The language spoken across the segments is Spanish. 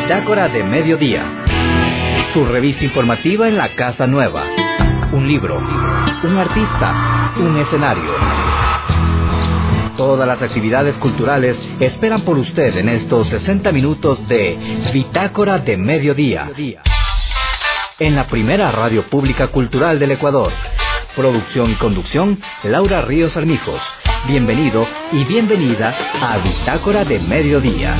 Bitácora de Mediodía, su revista informativa en la Casa Nueva. Un libro, un artista, un escenario. Todas las actividades culturales esperan por usted en estos 60 minutos de Bitácora de Mediodía, en la primera radio pública cultural del Ecuador. Producción y conducción, Laura Ríos Armijos. Bienvenido y bienvenida a Bitácora de Mediodía.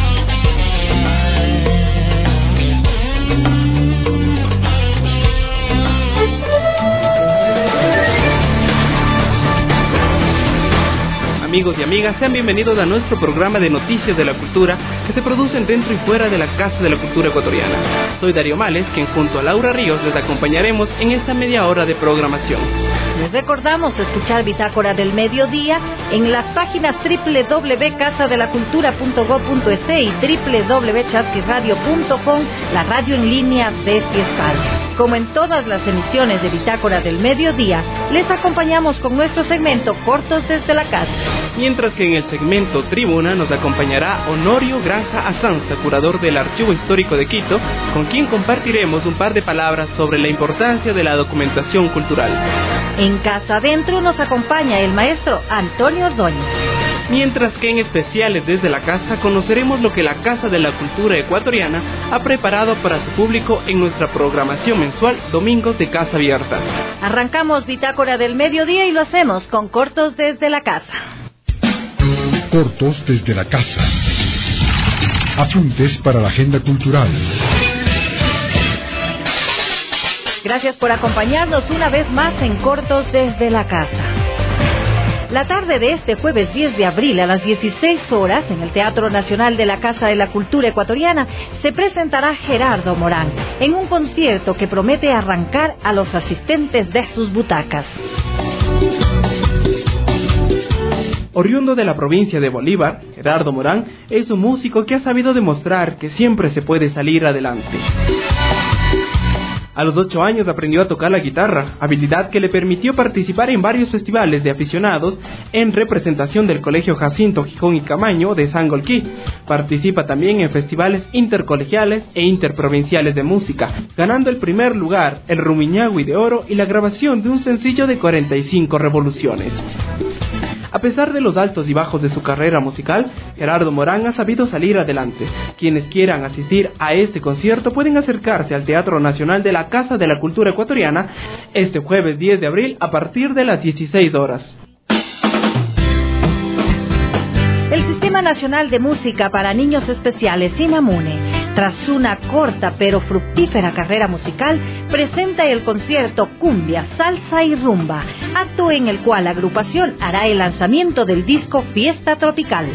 Amigos y amigas, sean bienvenidos a nuestro programa de noticias de la cultura que se producen dentro y fuera de la Casa de la Cultura Ecuatoriana. Soy Darío Males, quien junto a Laura Ríos les acompañaremos en esta media hora de programación. Les recordamos escuchar Bitácora del Mediodía en las páginas www.casadelacultura.go.es y www.chasquiradio.com, la radio en línea de Fiestal. Como en todas las emisiones de Bitácora del Mediodía, les acompañamos con nuestro segmento Cortos desde la Casa. Mientras que en el segmento Tribuna nos acompañará Honorio Granja Azanza, curador del Archivo Histórico de Quito, con quien compartiremos un par de palabras sobre la importancia de la documentación cultural. En Casa Adentro nos acompaña el maestro Antonio Ordóñez. Mientras que en especiales desde la casa conoceremos lo que la Casa de la Cultura Ecuatoriana ha preparado para su público en nuestra programación mensual Domingos de Casa Abierta. Arrancamos Bitácora del Mediodía y lo hacemos con Cortos desde la Casa. Cortos desde la Casa. Apuntes para la agenda cultural. Gracias por acompañarnos una vez más en Cortos desde la Casa. La tarde de este jueves 10 de abril a las 16 horas en el Teatro Nacional de la Casa de la Cultura Ecuatoriana se presentará Gerardo Morán en un concierto que promete arrancar a los asistentes de sus butacas. Oriundo de la provincia de Bolívar, Gerardo Morán es un músico que ha sabido demostrar que siempre se puede salir adelante. A los 8 años aprendió a tocar la guitarra, habilidad que le permitió participar en varios festivales de aficionados en representación del Colegio Jacinto Gijón y Camaño de Sangolquí. Participa también en festivales intercolegiales e interprovinciales de música, ganando el primer lugar, el Rumiñahui de Oro y la grabación de un sencillo de 45 revoluciones. A pesar de los altos y bajos de su carrera musical, Gerardo Morán ha sabido salir adelante. Quienes quieran asistir a este concierto pueden acercarse al Teatro Nacional de la Casa de la Cultura Ecuatoriana este jueves 10 de abril a partir de las 16 horas. El Sistema Nacional de Música para Niños Especiales, SINAMUNE, tras una corta pero fructífera carrera musical, presenta el concierto Cumbia, Salsa y Rumba, acto en el cual la agrupación hará el lanzamiento del disco Fiesta Tropical.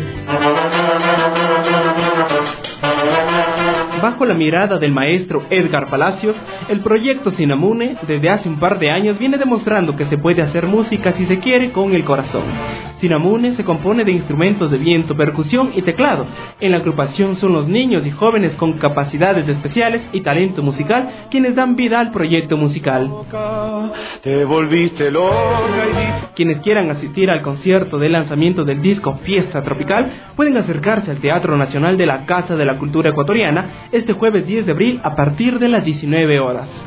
Bajo la mirada del maestro Edgar Palacios, el proyecto SINAMUNE desde hace un par de años viene demostrando que se puede hacer música si se quiere con el corazón. SINAMUNE se compone de instrumentos de viento, percusión y teclado. En la agrupación son los niños y jóvenes con capacidades especiales y talento musical quienes dan vida al proyecto musical. Te volviste loca y... Quienes quieran asistir al concierto de lanzamiento del disco Fiesta Tropical pueden acercarse al Teatro Nacional de la Casa de la Cultura Ecuatoriana este jueves 10 de abril a partir de las 19 horas.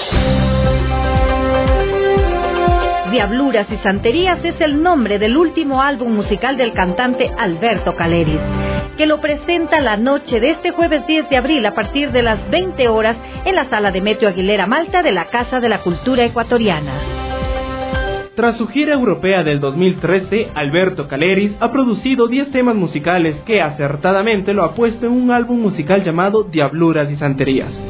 Diabluras y Santerías es el nombre del último álbum musical del cantante Alberto Caleris, que lo presenta la noche de este jueves 10 de abril a partir de las 20 horas en la Sala Demetrio Aguilera Malta de la Casa de la Cultura Ecuatoriana. Tras su gira europea del 2013, Alberto Caleris ha producido 10 temas musicales que acertadamente lo ha puesto en un álbum musical llamado Diabluras y Santerías.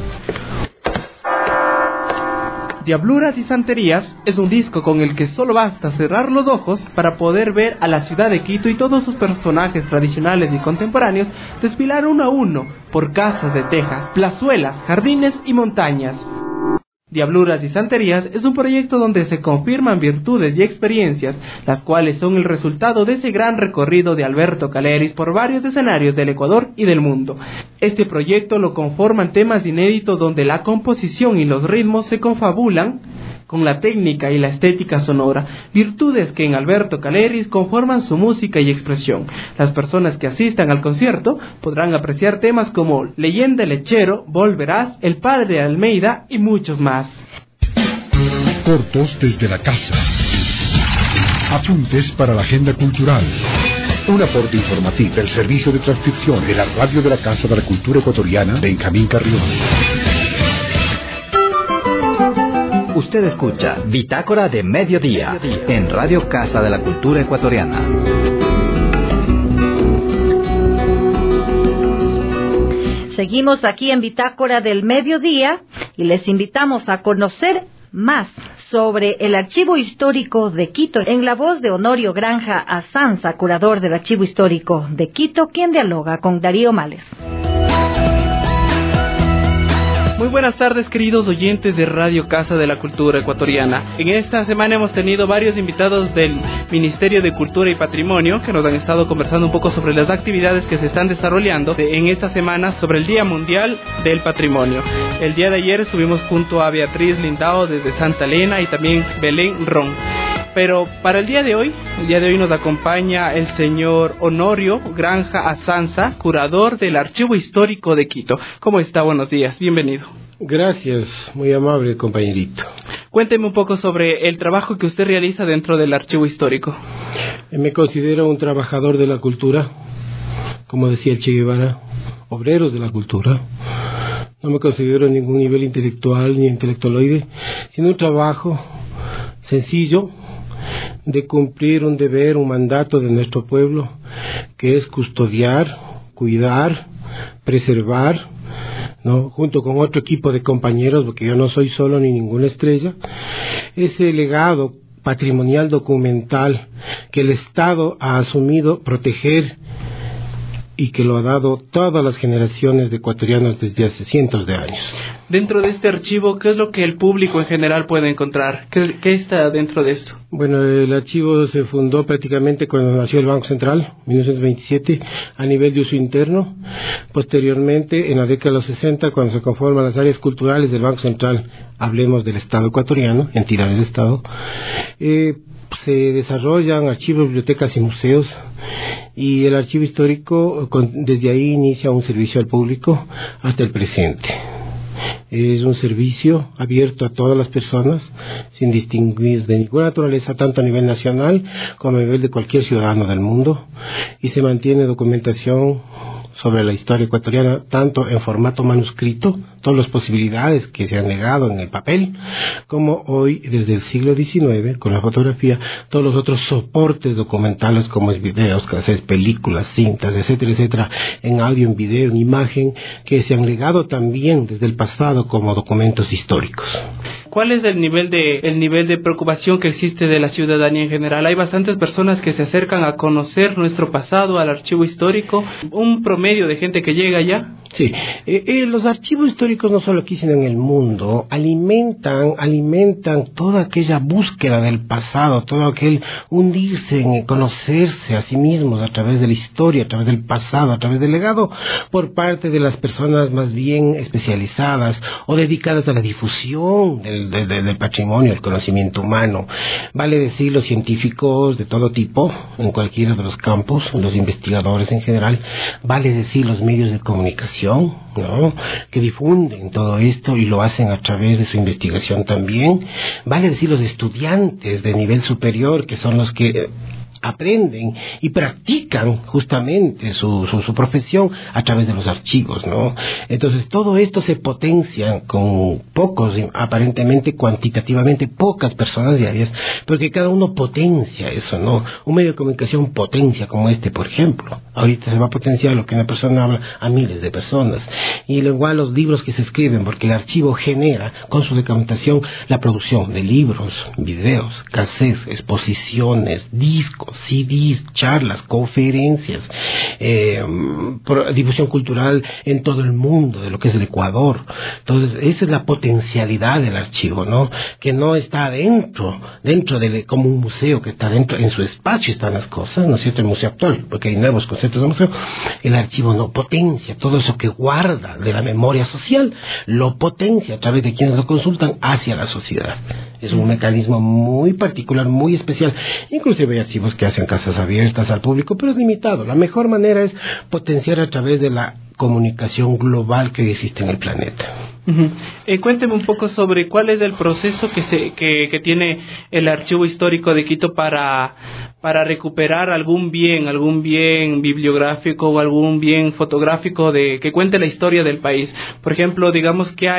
Diabluras y Santerías es un disco con el que solo basta cerrar los ojos para poder ver a la ciudad de Quito y todos sus personajes tradicionales y contemporáneos desfilar uno a uno por casas de tejas, plazuelas, jardines y montañas. Diabluras y Santerías es un proyecto donde se confirman virtudes y experiencias, las cuales son el resultado de ese gran recorrido de Alberto Caleris por varios escenarios del Ecuador y del mundo. Este proyecto lo conforman temas inéditos donde la composición y los ritmos se confabulan con la técnica y la estética sonora, virtudes que en Alberto Caleris conforman su música y expresión. Las personas que asistan al concierto podrán apreciar temas como Leyenda Lechero, Volverás, El Padre de Almeida y muchos más. Cortos desde la casa. Apuntes para la agenda cultural. Un aporte informativo del servicio de transcripción de la radio de la Casa de la Cultura Ecuatoriana, Benjamín Carrión. Usted escucha Bitácora de Mediodía en Radio Casa de la Cultura Ecuatoriana. Seguimos aquí en Bitácora del Mediodía y les invitamos a conocer más sobre el Archivo Histórico de Quito, en la voz de Honorio Granja Azanza, curador del Archivo Histórico de Quito, quien dialoga con Darío Males. Muy buenas tardes, queridos oyentes de Radio Casa de la Cultura Ecuatoriana. En esta semana hemos tenido varios invitados del Ministerio de Cultura y Patrimonio que nos han estado conversando un poco sobre las actividades que se están desarrollando en esta semana sobre el Día Mundial del Patrimonio. El día de ayer estuvimos junto a Beatriz Lindao desde Santa Elena y también Belén Ron. Pero para el día de hoy nos acompaña el señor Honorio Granja Azanza, curador del Archivo Histórico de Quito. ¿Cómo está? Buenos días, bienvenido. Gracias, muy amable compañerito. Cuénteme un poco sobre el trabajo que usted realiza dentro del Archivo Histórico. Me considero un trabajador de la cultura, como decía el Che Guevara, obreros de la cultura. No me considero en ningún nivel intelectual ni intelectualoide, sino un trabajo sencillo de cumplir un deber, un mandato de nuestro pueblo, que es custodiar, cuidar, preservar, ¿no? Junto con otro equipo de compañeros, porque yo no soy solo ni ninguna estrella, ese legado patrimonial documental que el Estado ha asumido proteger y que lo ha dado todas las generaciones de ecuatorianos desde hace cientos de años. Dentro de este archivo, ¿qué es lo que el público en general puede encontrar? ¿Qué está dentro de esto? Bueno, el archivo se fundó prácticamente cuando nació el Banco Central, 1927, a nivel de uso interno. Posteriormente, en la década de los 60, cuando se conforman las áreas culturales del Banco Central, hablemos del Estado ecuatoriano, entidad del Estado, se desarrollan archivos, bibliotecas y museos, y el archivo histórico desde ahí inicia un servicio al público hasta el presente. Es un servicio abierto a todas las personas, sin distinguir de ninguna naturaleza, tanto a nivel nacional como a nivel de cualquier ciudadano del mundo, y se mantiene documentación sobre la historia ecuatoriana, tanto en formato manuscrito, todas las posibilidades que se han negado en el papel, como hoy, desde el siglo XIX, con la fotografía, todos los otros soportes documentales, como es videos, cassettes, películas, cintas, etcétera, etcétera, en audio, en video, en imagen, que se han legado también desde el pasado como documentos históricos. ¿Cuál es el nivel de preocupación que existe de la ciudadanía en general? Hay bastantes personas que se acercan a conocer nuestro pasado, al archivo histórico, un promedio de gente que llega allá. Sí, los archivos históricos no solo aquí sino en el mundo alimentan toda aquella búsqueda del pasado, todo aquel hundirse en conocerse a sí mismos a través de la historia, a través del pasado, a través del legado, por parte de las personas más bien especializadas o dedicadas a la difusión del patrimonio, del conocimiento humano. Vale decir, los científicos de todo tipo, en cualquiera de los campos, los investigadores en general, vale decir los medios de comunicación, ¿no?, que difunden todo esto y lo hacen a través de su investigación también. Vale decir los estudiantes de nivel superior, que son los que aprenden y practican justamente su profesión a través de los archivos, ¿no? Entonces todo esto se potencia con pocos, aparentemente cuantitativamente pocas personas diarias, porque cada uno potencia eso, ¿no? Un medio de comunicación potencia como este, por ejemplo. Ahorita se va a potenciar lo que una persona habla a miles de personas. Y igual los libros que se escriben, porque el archivo genera con su documentación la producción de libros, videos, cassettes, exposiciones, discos, CDs, charlas, conferencias, difusión cultural en todo el mundo de lo que es el Ecuador. Entonces, esa es la potencialidad del archivo, ¿no? Que no está dentro de como un museo que está dentro, en su espacio están las cosas, ¿no es cierto? El museo actual, porque hay nuevos conceptos de museo. El archivo no potencia todo eso que guarda de la memoria social, lo potencia a través de quienes lo consultan hacia la sociedad. Es un mecanismo muy particular, muy especial. Inclusive hay archivos que hacen casas abiertas al público, pero es limitado. La mejor manera es potenciar a través de la comunicación global que existe en el planeta. Cuénteme un poco sobre cuál es el proceso que tiene el Archivo Histórico de Quito para recuperar algún bien bibliográfico o algún bien fotográfico que cuente la historia del país. Por ejemplo, digamos que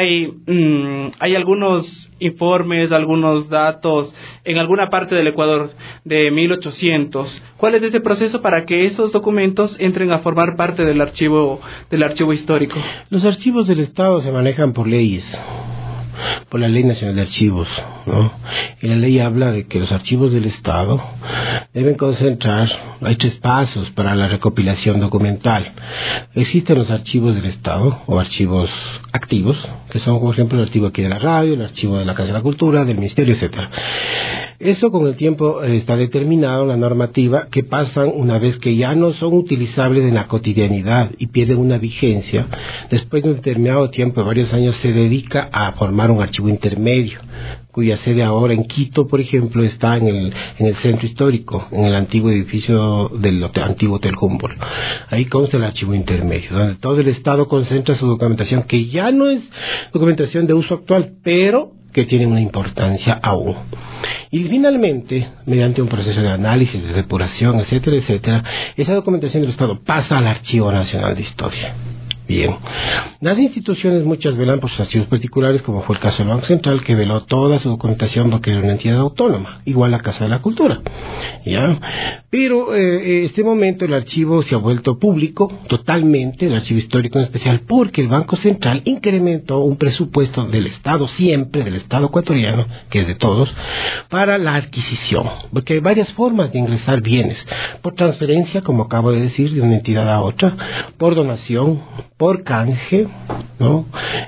hay algunos informes, algunos datos en alguna parte del Ecuador de 1800. ¿Cuál es ese proceso para que esos documentos entren a formar parte del archivo histórico? Los archivos del Estado se manejan por leyes, por la Ley Nacional de Archivos, ¿no? Y la ley habla de que los archivos del Estado deben concentrar, hay 3 pasos para la recopilación documental. Existen los archivos del Estado, o archivos activos, que son, por ejemplo, el archivo aquí de la radio, el archivo de la Casa de la Cultura, del Ministerio, etcétera. Eso con el tiempo está determinado en la normativa, que pasan una vez que ya no son utilizables en la cotidianidad y pierden una vigencia. Después de un determinado tiempo, de varios años, se dedica a formar un archivo intermedio, cuya sede ahora en Quito, por ejemplo, está en el centro histórico, en el antiguo edificio del antiguo Hotel Humboldt. Ahí consta el archivo intermedio, donde todo el Estado concentra su documentación, que ya no es documentación de uso actual, pero que tiene una importancia aún. Y finalmente, mediante un proceso de análisis, de depuración, etcétera, etcétera, esa documentación del Estado pasa al Archivo Nacional de Historia. Bien, las instituciones muchas velan por sus archivos particulares, como fue el caso del Banco Central, que veló toda su documentación porque era una entidad autónoma, igual la Casa de la Cultura, ¿ya? Pero en este momento el archivo se ha vuelto público totalmente, el archivo histórico en especial, porque el Banco Central incrementó un presupuesto del Estado, siempre del Estado ecuatoriano, que es de todos, para la adquisición, porque hay varias formas de ingresar bienes: por transferencia, como acabo de decir, de una entidad a otra; por donación; por canje, ¿no?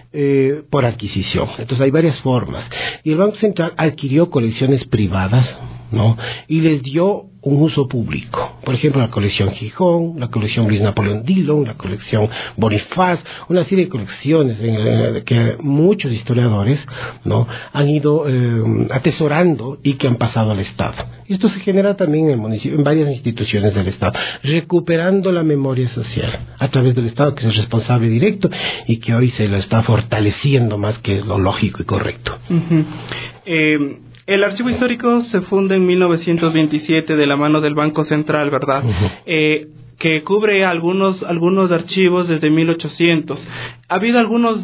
Por adquisición. Entonces hay varias formas. Y el Banco Central adquirió colecciones privadas, ¿no? Y les dio un uso público. Por ejemplo, la colección Gijón, la colección Luis Napoleón Dillon, la colección Bonifaz, una serie de colecciones que muchos historiadores, ¿no?, han ido atesorando y que han pasado al Estado. Y esto se genera también en el municipio, en varias instituciones del Estado, recuperando la memoria social a través del Estado, que es el responsable directo y que hoy se lo está fortaleciendo más, que es lo lógico y correcto. El archivo histórico se funda en 1927 de la mano del Banco Central, ¿verdad? Que cubre algunos archivos desde 1800. ¿Ha habido alguna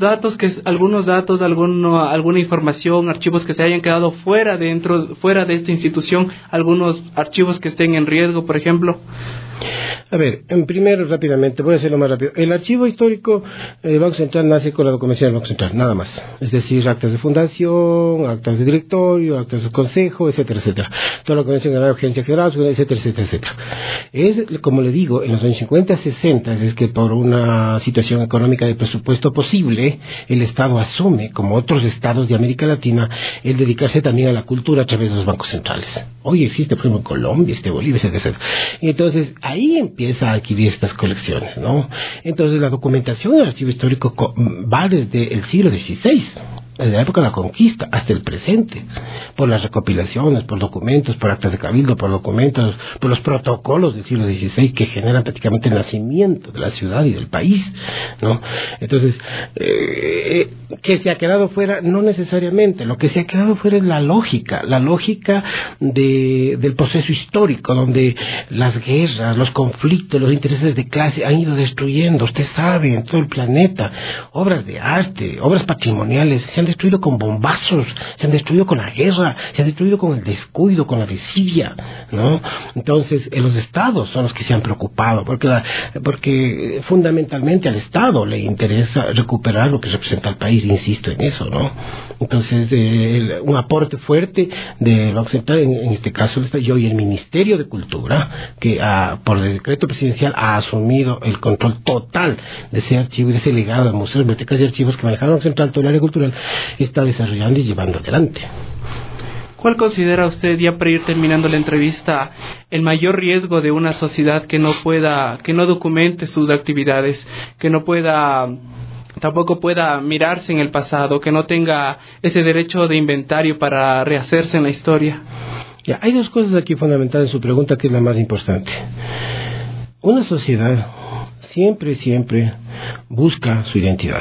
información, archivos que se hayan quedado fuera de esta institución, algunos archivos que estén en riesgo, por ejemplo? A ver, primero, rápidamente, voy a hacerlo más rápido. El archivo histórico del Banco Central nace con la documentación del Banco Central, nada más. Es decir, actas de fundación, actas de directorio, actas de consejo, etcétera, etcétera. Toda la documentación de la Agencia General, etcétera, etcétera, etcétera. Es, como le digo, en los años 50, 60, es que por una situación económica de presupuesto posible, el Estado asume, como otros estados de América Latina, el dedicarse también a la cultura a través de los bancos centrales. Hoy existe, por ejemplo, en Colombia, Bolivia, etcétera, etcétera. Y entonces, ahí empieza a adquirir estas colecciones, ¿no? Entonces, la documentación del archivo histórico va desde el siglo XVI, desde la época de la conquista hasta el presente, por las recopilaciones, por documentos, por actas de cabildo, por documentos, por los protocolos del siglo XVI que generan prácticamente el nacimiento de la ciudad y del país, ¿no? Entonces, ¿qué se ha quedado fuera? No necesariamente. Lo que se ha quedado fuera es la lógica del proceso histórico, donde las guerras, los conflictos, los intereses de clase han ido destruyendo, usted sabe, en todo el planeta, obras de arte, obras patrimoniales, se han han destruido con bombazos, se han destruido con la guerra, se han destruido con el descuido, con la desidia, ¿no? Entonces, los estados son los que se han preocupado, porque fundamentalmente al Estado le interesa recuperar lo que representa al país, insisto en eso, ¿no? Entonces, un aporte fuerte de lo occidental, en este caso, y hoy el Ministerio de Cultura, que por el decreto presidencial ha asumido el control total de ese archivo y de ese legado de museos, bibliotecas y archivos que manejaron Central, todo el área cultural, está desarrollando y llevando adelante. ¿Cuál considera usted, ya para ir terminando la entrevista, el mayor riesgo de una sociedad que no documente sus actividades, que tampoco pueda mirarse en el pasado, que no tenga ese derecho de inventario para rehacerse en la historia? Ya, hay dos cosas aquí fundamentales en su pregunta, que es la más importante. Una sociedad siempre busca su identidad,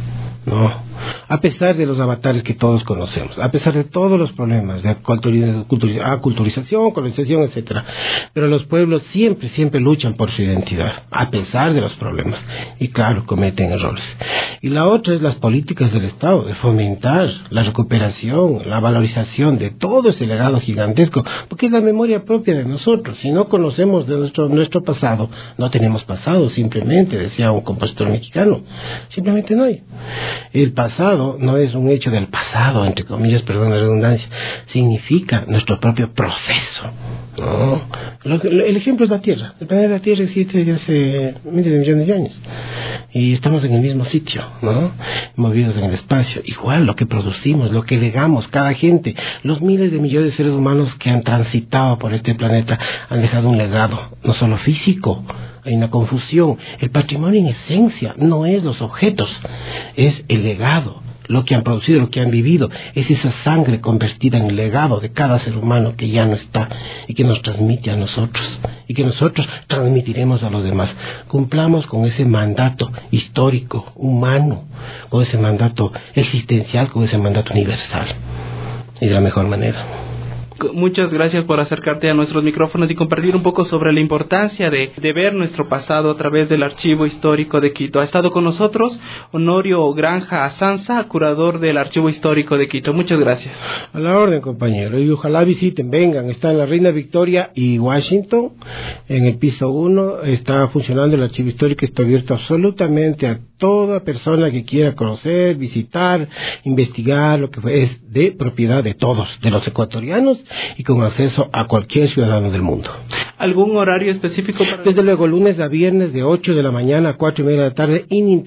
¿no? A pesar de los avatares que todos conocemos, a pesar de todos los problemas de aculturización, colonización, etcétera, pero los pueblos siempre luchan por su identidad, a pesar de los problemas, y claro, cometen errores. Y la otra es las políticas del Estado, de fomentar la recuperación, la valorización de todo ese legado gigantesco, porque es la memoria propia de nosotros. Si no conocemos de nuestro pasado, no tenemos pasado, simplemente, decía un compositor mexicano, simplemente no hay. El pasado no es un hecho del pasado, entre comillas, perdón la redundancia, significa nuestro propio proceso, ¿no? El ejemplo es la Tierra. El planeta Tierra existe desde hace miles de millones de años y estamos en el mismo sitio, ¿no? Movidos en el espacio. Igual lo que producimos, lo que legamos, cada gente, los miles de millones de seres humanos que han transitado por este planeta han dejado un legado, no solo físico. Hay una confusión. El patrimonio en esencia no es los objetos, es el legado, lo que han producido, lo que han vivido, es esa sangre convertida en el legado de cada ser humano que ya no está y que nos transmite a nosotros y que nosotros transmitiremos a los demás. Cumplamos con ese mandato histórico, humano, con ese mandato existencial, con ese mandato universal, y de la mejor manera. Muchas gracias por acercarte a nuestros micrófonos y compartir un poco sobre la importancia de ver nuestro pasado a través del Archivo Histórico de Quito. Ha estado con nosotros Honorio Granja Azanza, curador del Archivo Histórico de Quito. Muchas gracias. A la orden, compañero, y ojalá visiten, vengan. Está en la Reina Victoria y Washington, en el piso 1, está funcionando el Archivo Histórico, está abierto absolutamente a toda persona que quiera conocer, visitar, investigar, lo que es de propiedad de todos, de los ecuatorianos, y con acceso a cualquier ciudadano del mundo. ¿Algún horario específico para...? Desde luego, lunes a viernes de 8 de la mañana a 4:30 de la tarde,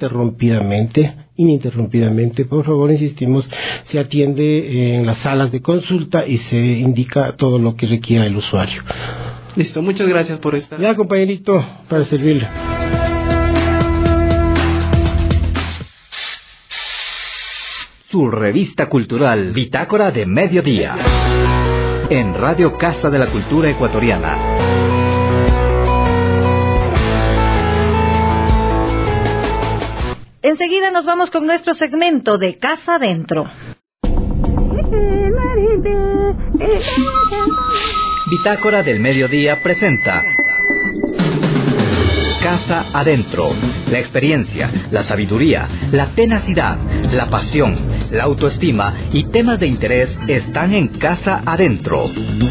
ininterrumpidamente, por favor, insistimos, se atiende en las salas de consulta y se indica todo lo que requiera el usuario. Listo, muchas gracias por estar. Ya, compañerito, para servirle. Su revista cultural, Bitácora de Mediodía, en Radio Casa de la Cultura Ecuatoriana. Enseguida nos vamos con nuestro segmento de Casa Adentro. Bitácora del Mediodía presenta Casa Adentro. La experiencia, la sabiduría, la tenacidad, la pasión, la autoestima y temas de interés están en Casa Adentro.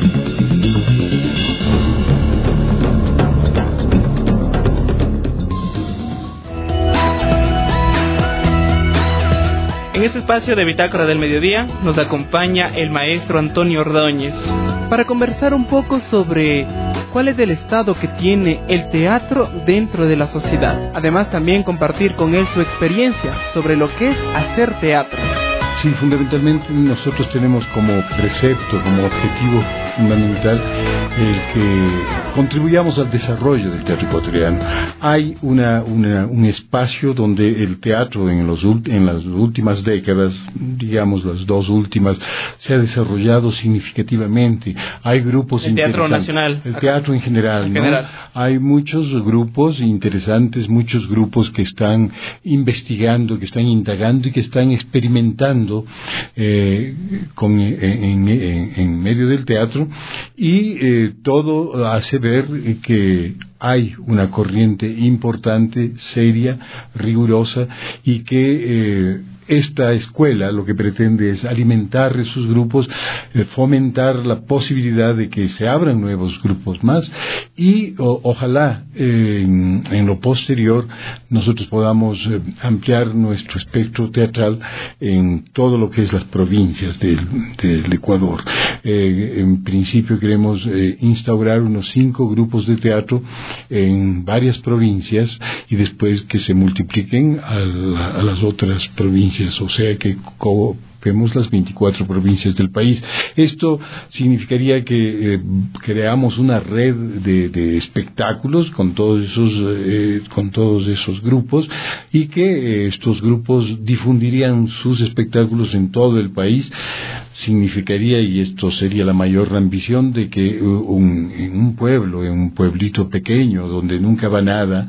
En este espacio de Bitácora del Mediodía nos acompaña el maestro Antonio Ordóñez para conversar un poco sobre cuál es el estado que tiene el teatro dentro de la sociedad. Además, también compartir con él su experiencia sobre lo que es hacer teatro. Sí, fundamentalmente nosotros tenemos como precepto, como objetivo fundamental el que contribuyamos al desarrollo del teatro ecuatoriano. Hay un espacio donde el teatro en las últimas décadas, digamos las dos últimas, se ha desarrollado significativamente. Hay grupos interesantes. El teatro nacional. El teatro en general, ¿no? Hay muchos grupos interesantes, muchos grupos que están investigando, que están indagando y que están experimentando en medio del teatro, y todo hace ver que hay una corriente importante, seria, rigurosa, y que esta escuela lo que pretende es alimentar esos grupos, fomentar la posibilidad de que se abran nuevos grupos más y ojalá en lo posterior nosotros podamos ampliar nuestro espectro teatral en todo lo que es las provincias del Ecuador. En principio queremos instaurar unos 5 grupos de teatro en varias provincias y después que se multipliquen a las otras provincias, o sea que vemos las 24 provincias del país. Esto significaría que creamos una red de espectáculos con todos esos grupos y que estos grupos difundirían sus espectáculos en todo el país. Significaría, y esto sería la mayor ambición, de que en un pueblo, en un pueblito pequeño donde nunca va nada,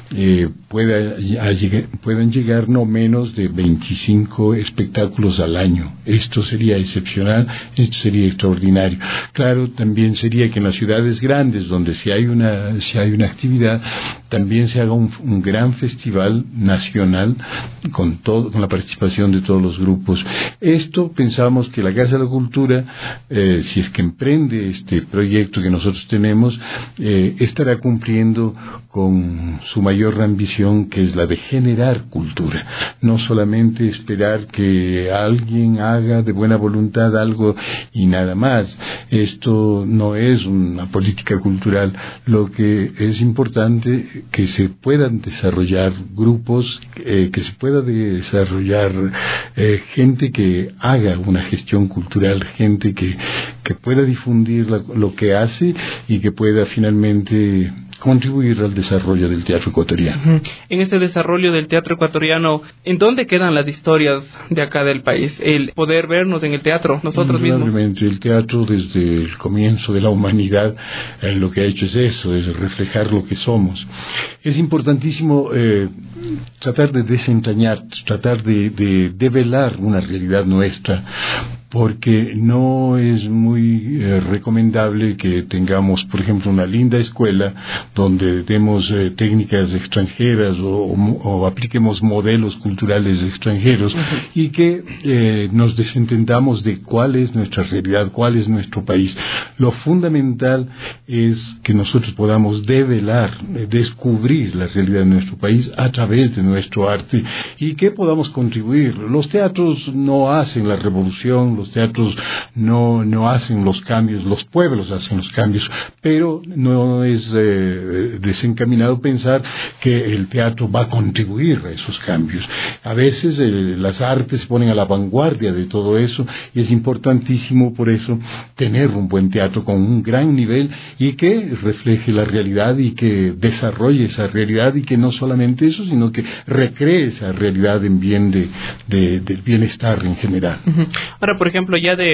puedan llegar no menos de 25 espectáculos al año. Esto sería excepcional, esto sería extraordinario. Claro, también sería que en las ciudades grandes, donde si hay una actividad, también se haga un gran festival nacional con la participación de todos los grupos. Esto pensamos que la Casa de la Cultura, si es que emprende este proyecto que nosotros tenemos, estará cumpliendo con su mayor ambición, que es la de generar cultura. No solamente esperar que alguien haga de buena voluntad algo y nada más. Esto no es una política cultural. Lo que es importante que se puedan desarrollar grupos, que se pueda desarrollar gente que haga una gestión cultural, gente que pueda difundir lo que hace y que pueda finalmente contribuir al desarrollo del teatro ecuatoriano. En ese desarrollo del teatro ecuatoriano, ¿en dónde quedan las historias de acá del país? El poder vernos en el teatro, nosotros mismos. El teatro desde el comienzo de la humanidad lo que ha hecho es eso, es reflejar lo que somos. Es importantísimo tratar de desentrañar, tratar de develar una realidad nuestra, porque no es muy recomendable que tengamos, por ejemplo, una linda escuela donde demos técnicas extranjeras o apliquemos modelos culturales extranjeros y que nos desentendamos de cuál es nuestra realidad, cuál es nuestro país. Lo fundamental es que nosotros podamos develar, descubrir la realidad de nuestro país a través de nuestro arte y que podamos contribuir. Los teatros no hacen la revolución, los teatros no hacen los cambios, los pueblos hacen los cambios, pero no es desencaminado pensar que el teatro va a contribuir a esos cambios. A veces las artes se ponen a la vanguardia de todo eso y es importantísimo por eso tener un buen teatro con un gran nivel y que refleje la realidad y que desarrolle esa realidad y que no solamente eso, sino que recree esa realidad en bien del bienestar en general. Ahora, por ejemplo, ya de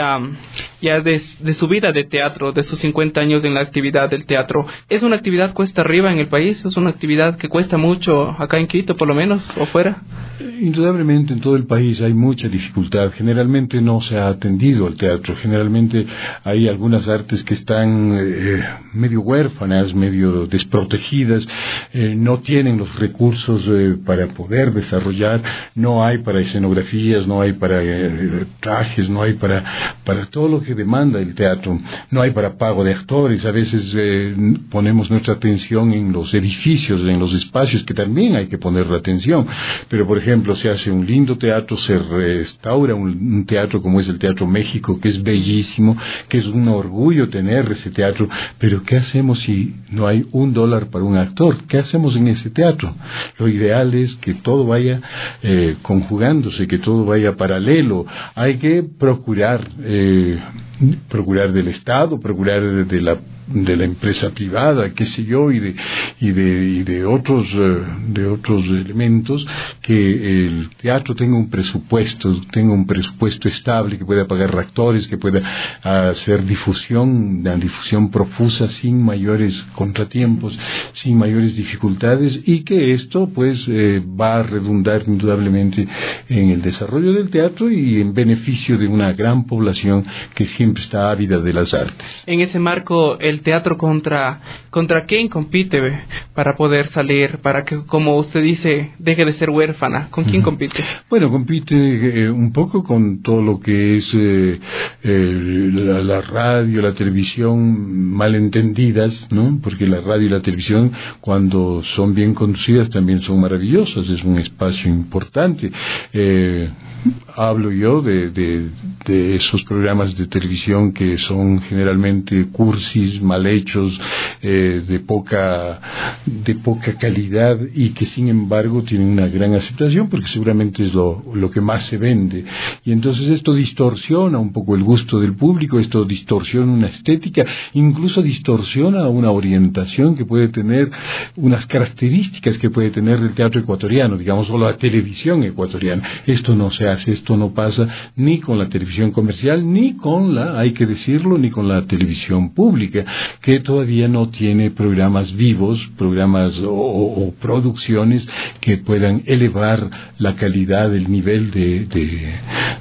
su vida de teatro, de sus 50 años en la actividad del teatro, ¿es una actividad cuesta arriba en el país? ¿Es una actividad que cuesta mucho acá en Quito, por lo menos, o fuera? Indudablemente en todo el país hay mucha dificultad. Generalmente no se ha atendido al teatro. Generalmente hay algunas artes que están medio huérfanas, medio desprotegidas, no tienen los recursos para poder desarrollar, no hay para escenografías, no hay para trajes, no hay para todo lo que demanda el teatro, no hay para pago de actores. A veces ponemos nuestra atención en los edificios, en los espacios, que también hay que poner la atención, pero por ejemplo se hace un lindo teatro, se restaura un teatro como es el Teatro México, que es bellísimo, que es un orgullo tener ese teatro, pero ¿qué hacemos si no hay $1 para un actor? ¿Qué hacemos en ese teatro? Lo ideal es que todo vaya conjugándose, que todo vaya paralelo. Hay que procurar del Estado, procurar de la empresa privada, qué sé yo, y de otros elementos, que el teatro tenga un presupuesto estable, que pueda pagar actores, que pueda hacer una difusión profusa sin mayores contratiempos, sin mayores dificultades, y que esto pues va a redundar indudablemente en el desarrollo del teatro y en beneficio de una gran población que siempre está ávida de las artes. En ese marco, el el teatro contra quién compite para poder salir, para que, como usted dice, deje de ser huérfana. ¿Con quién compite? Bueno, compite un poco con todo lo que es la radio, la televisión malentendidas, ¿no? Porque la radio y la televisión, cuando son bien conducidas, también son maravillosas, es un espacio importante. Hablo yo de esos programas de televisión que son generalmente cursis, mal hechos, de poca calidad, y que sin embargo tienen una gran aceptación porque seguramente es lo que más se vende. Y entonces esto distorsiona un poco el gusto del público, esto distorsiona una estética, incluso distorsiona una orientación que puede tener, unas características que puede tener el teatro ecuatoriano, digamos, o la televisión ecuatoriana. Esto no se hace, esto no pasa ni con la televisión comercial, ni con hay que decirlo, ni con la televisión pública, que todavía no tiene programas vivos, programas o producciones que puedan elevar la calidad, el nivel de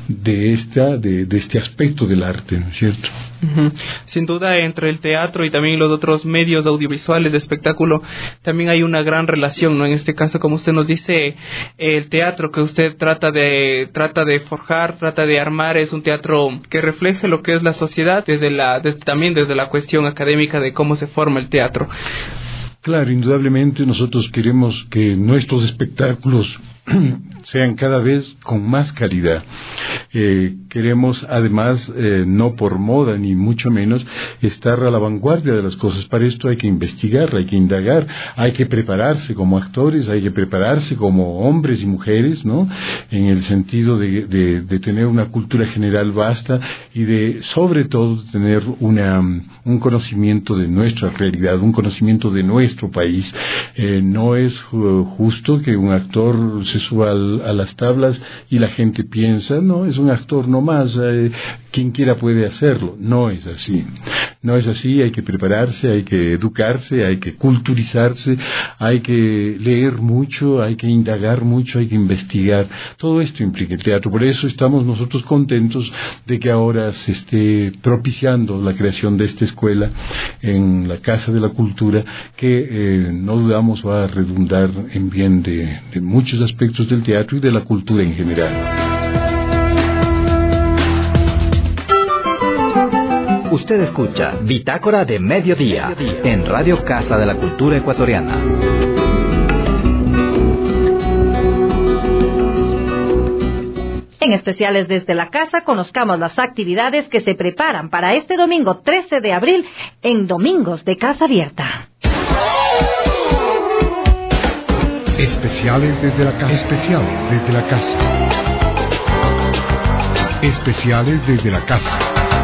este aspecto del arte, ¿no es cierto? Uh-huh. Sin duda, entre el teatro y también los otros medios audiovisuales de espectáculo también hay una gran relación, ¿no? En este caso, como usted nos dice, el teatro que usted trata de forjar, trata de armar, es un teatro que refleje lo que es la sociedad también desde la cuestión académica de cómo se forma el teatro. Claro, indudablemente nosotros queremos que nuestros espectáculos sean cada vez con más calidad. Queremos además, no por moda ni mucho menos, estar a la vanguardia de las cosas. Para esto hay que investigar, hay que indagar, hay que prepararse como actores, hay que prepararse como hombres y mujeres, ¿no? En el sentido de tener una cultura general vasta y de, sobre todo, tener un conocimiento de nuestra realidad, un conocimiento de nuestro país. No es justo que un actor se suba a las tablas y la gente piensa, no, es un actor nomás, quien quiera puede hacerlo. No es así, hay que prepararse, hay que educarse, hay que culturizarse, hay que leer mucho, hay que indagar mucho, hay que investigar. Todo esto implica el teatro. Por eso estamos nosotros contentos de que ahora se esté propiciando la creación de esta escuela en la Casa de la Cultura, que no dudamos va a redundar en bien de muchos aspectos del teatro y de la cultura en general. Usted escucha Bitácora de Mediodía en Radio Casa de la Cultura Ecuatoriana. En especiales desde la casa conozcamos las actividades que se preparan para este domingo 13 de abril en Domingos de Casa Abierta. Especiales desde la casa. Especiales desde la casa. Especiales desde la casa.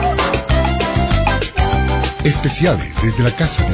Especiales desde la casa.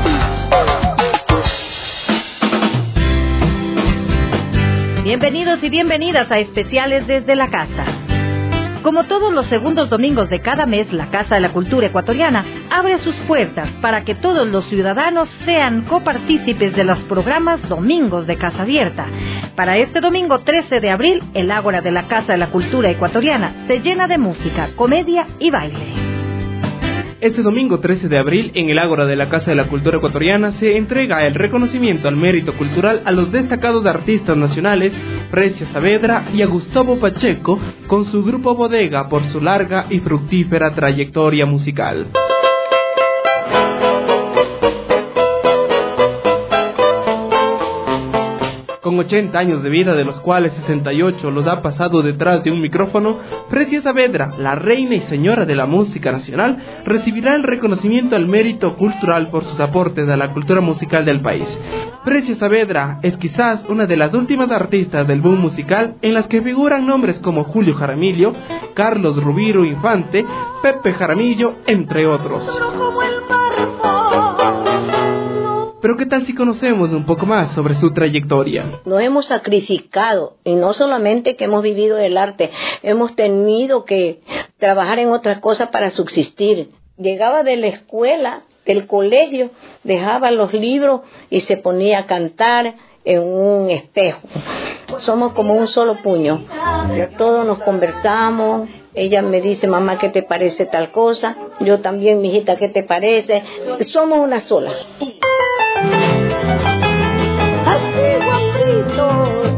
Bienvenidos y bienvenidas a Especiales desde la casa. Como todos los segundos domingos de cada mes, la Casa de la Cultura Ecuatoriana abre sus puertas para que todos los ciudadanos sean copartícipes de los programas Domingos de Casa Abierta. Para este domingo 13 de abril, el Ágora de la Casa de la Cultura Ecuatoriana se llena de música, comedia y baile. Este domingo 13 de abril, en el Ágora de la Casa de la Cultura Ecuatoriana, se entrega el reconocimiento al mérito cultural a los destacados artistas nacionales Precia Saavedra y a Gustavo Pacheco, con su grupo Bodega, por su larga y fructífera trayectoria musical. Con 80 años de vida, de los cuales 68 los ha pasado detrás de un micrófono, Precia Saavedra, la reina y señora de la música nacional, recibirá el reconocimiento al mérito cultural por sus aportes a la cultura musical del país. Precia Saavedra es quizás una de las últimas artistas del boom musical en las que figuran nombres como Julio Jaramillo, Carlos Rubiro Infante, Pepe Jaramillo, entre otros. Pero ¿qué tal si conocemos un poco más sobre su trayectoria? Nos hemos sacrificado, y no solamente que hemos vivido del arte, hemos tenido que trabajar en otras cosas para subsistir. Llegaba de la escuela, del colegio, dejaba los libros y se ponía a cantar en un espejo. somos como un solo puño. Todos nos conversamos. Ella me dice, mamá, ¿qué te parece tal cosa? Yo también, mijita, ¿qué te parece? Somos una sola. ¡Así, guapritos!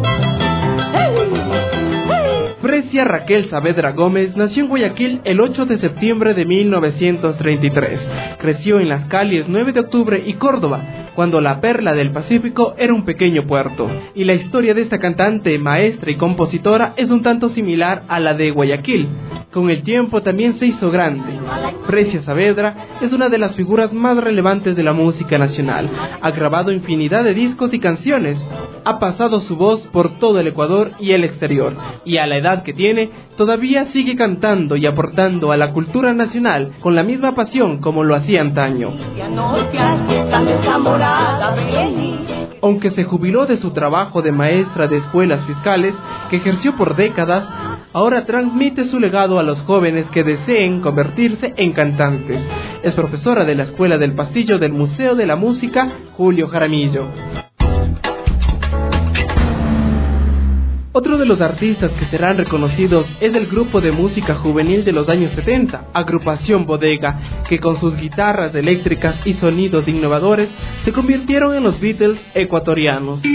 Fresia Raquel Saavedra Gómez nació en Guayaquil el 8 de septiembre de 1933. Creció en las calles 9 de octubre y Córdoba, cuando la Perla del Pacífico era un pequeño puerto. Y la historia de esta cantante, maestra y compositora es un tanto similar a la de Guayaquil. Con el tiempo también se hizo grande. Fresia Saavedra es una de las figuras más relevantes de la música nacional. Ha grabado infinidad de discos y canciones. Ha pasado su voz por todo el Ecuador y el exterior. Y a la edad que tiene, todavía sigue cantando y aportando a la cultura nacional con la misma pasión como lo hacía antaño. Aunque se jubiló de su trabajo de maestra de escuelas fiscales, que ejerció por décadas, ahora transmite su legado a los jóvenes que deseen convertirse en cantantes. Es profesora de la Escuela del Pasillo del Museo de la Música Julio Jaramillo. Otro de los artistas que serán reconocidos es el grupo de música juvenil de los años 70, Agrupación Bodega, que con sus guitarras eléctricas y sonidos innovadores se convirtieron en los Beatles ecuatorianos.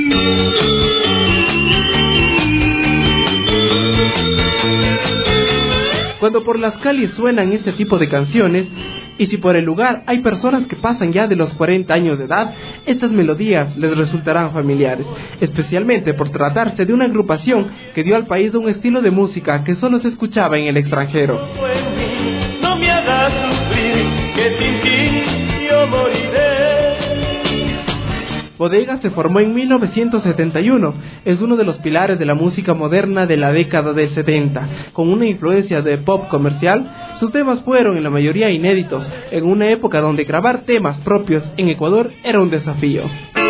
Cuando por las calles suenan este tipo de canciones, y si por el lugar hay personas que pasan ya de los 40 años de edad, estas melodías les resultarán familiares, especialmente por tratarse de una agrupación que dio al país un estilo de música que solo se escuchaba en el extranjero. No me hagas sufrir, que sin ti yo moriré. Bodega se formó en 1971, es uno de los pilares de la música moderna de la década del 70. Con una influencia de pop comercial, sus temas fueron en la mayoría inéditos, en una época donde grabar temas propios en Ecuador era un desafío.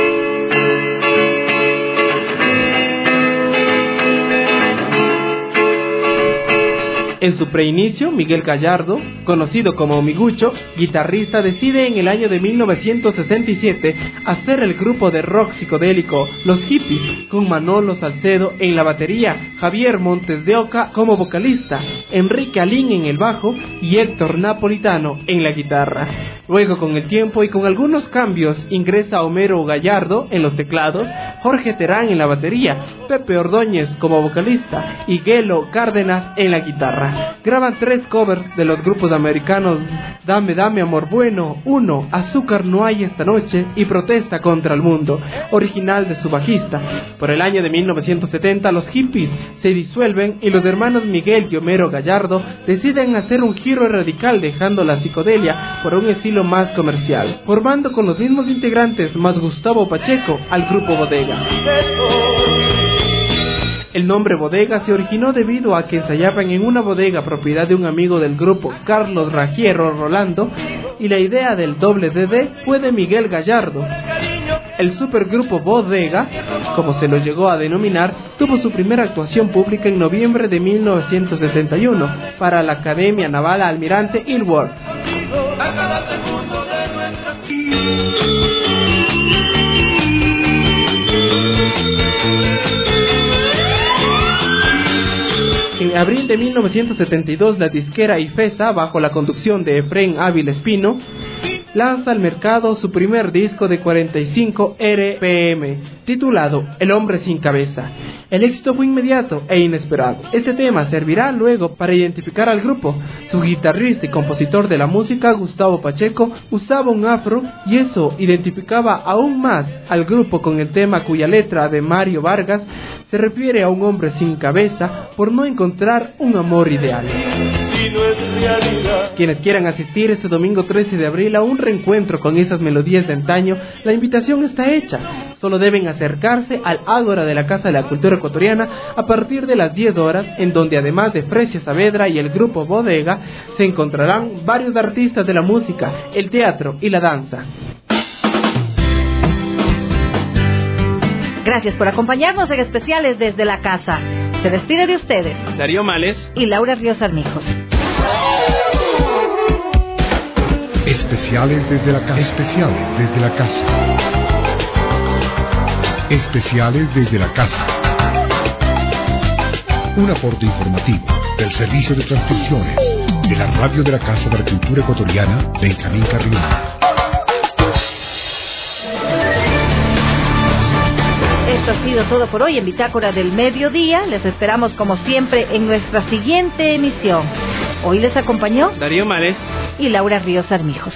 En su preinicio, Miguel Gallardo, conocido como Migucho, guitarrista, decide en el año de 1967 hacer el grupo de rock psicodélico Los Hippies, con Manolo Salcedo en la batería, Javier Montes de Oca como vocalista, Enrique Alín en el bajo y Héctor Napolitano en la guitarra. Luego, con el tiempo y con algunos cambios, ingresa Homero Gallardo en los teclados, Jorge Terán en la batería, Pepe Ordóñez como vocalista y Gelo Cárdenas en la guitarra. Graban 3 covers de los grupos americanos Dame Dame Amor Bueno, Uno, Azúcar No Hay Esta Noche y Protesta Contra el Mundo, original de su bajista. Por el año de 1970 los Hippies se disuelven y los hermanos Miguel y Homero Gallardo deciden hacer un giro radical dejando la psicodelia por un estilo más comercial, formando con los mismos integrantes más Gustavo Pacheco al grupo Bodega. El nombre Bodega se originó debido a que ensayaban en una bodega propiedad de un amigo del grupo, Carlos Rajiero Rolando, y la idea del doble DD fue de Miguel Gallardo. El supergrupo Bodega, como se lo llegó a denominar, tuvo su primera actuación pública en noviembre de 1961 para la Academia Naval Almirante Ilworth. En abril de 1972, la disquera IFESA, bajo la conducción de Efrén Ávila Espino, lanza al mercado su primer disco de 45 RPM, titulado El Hombre Sin Cabeza. El éxito fue inmediato e inesperado. Este tema servirá luego para identificar al grupo. Su guitarrista y compositor de la música, Gustavo Pacheco, usaba un afro y eso identificaba aún más al grupo con el tema cuya letra de Mario Vargas se refiere a un hombre sin cabeza por no encontrar un amor ideal. Quienes quieran asistir este domingo 13 de abril a un reencuentro con esas melodías de antaño, la invitación está hecha. Solo deben acercarse al Ágora de la Casa de la Cultura Ecuatoriana a partir de las 10 horas, en donde además de Fresia Saavedra y el grupo Bodega, se encontrarán varios artistas de la música, el teatro y la danza. Gracias por acompañarnos en Especiales desde la Casa. Se despide de ustedes Darío Males y Laura Ríos Armijos. Especiales desde la casa. Especiales desde la casa. Especiales desde la casa. Un aporte informativo del Servicio de Transmisiones de la Radio de la Casa de la Cultura Ecuatoriana, Benjamín Carrión. Esto ha sido todo por hoy en Bitácora del Mediodía. Les esperamos como siempre en nuestra siguiente emisión. Hoy les acompañó Darío Márez y Laura Ríos Armijos.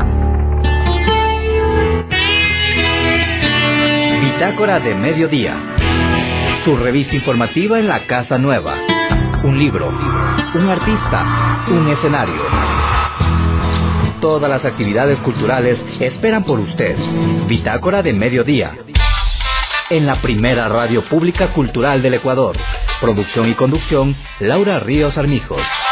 Bitácora de Mediodía. Tu revista informativa en la Casa Nueva. Un libro, un artista, un escenario. Todas las actividades culturales esperan por usted. Bitácora de Mediodía. En la primera radio pública cultural del Ecuador. Producción y conducción, Laura Ríos Armijos.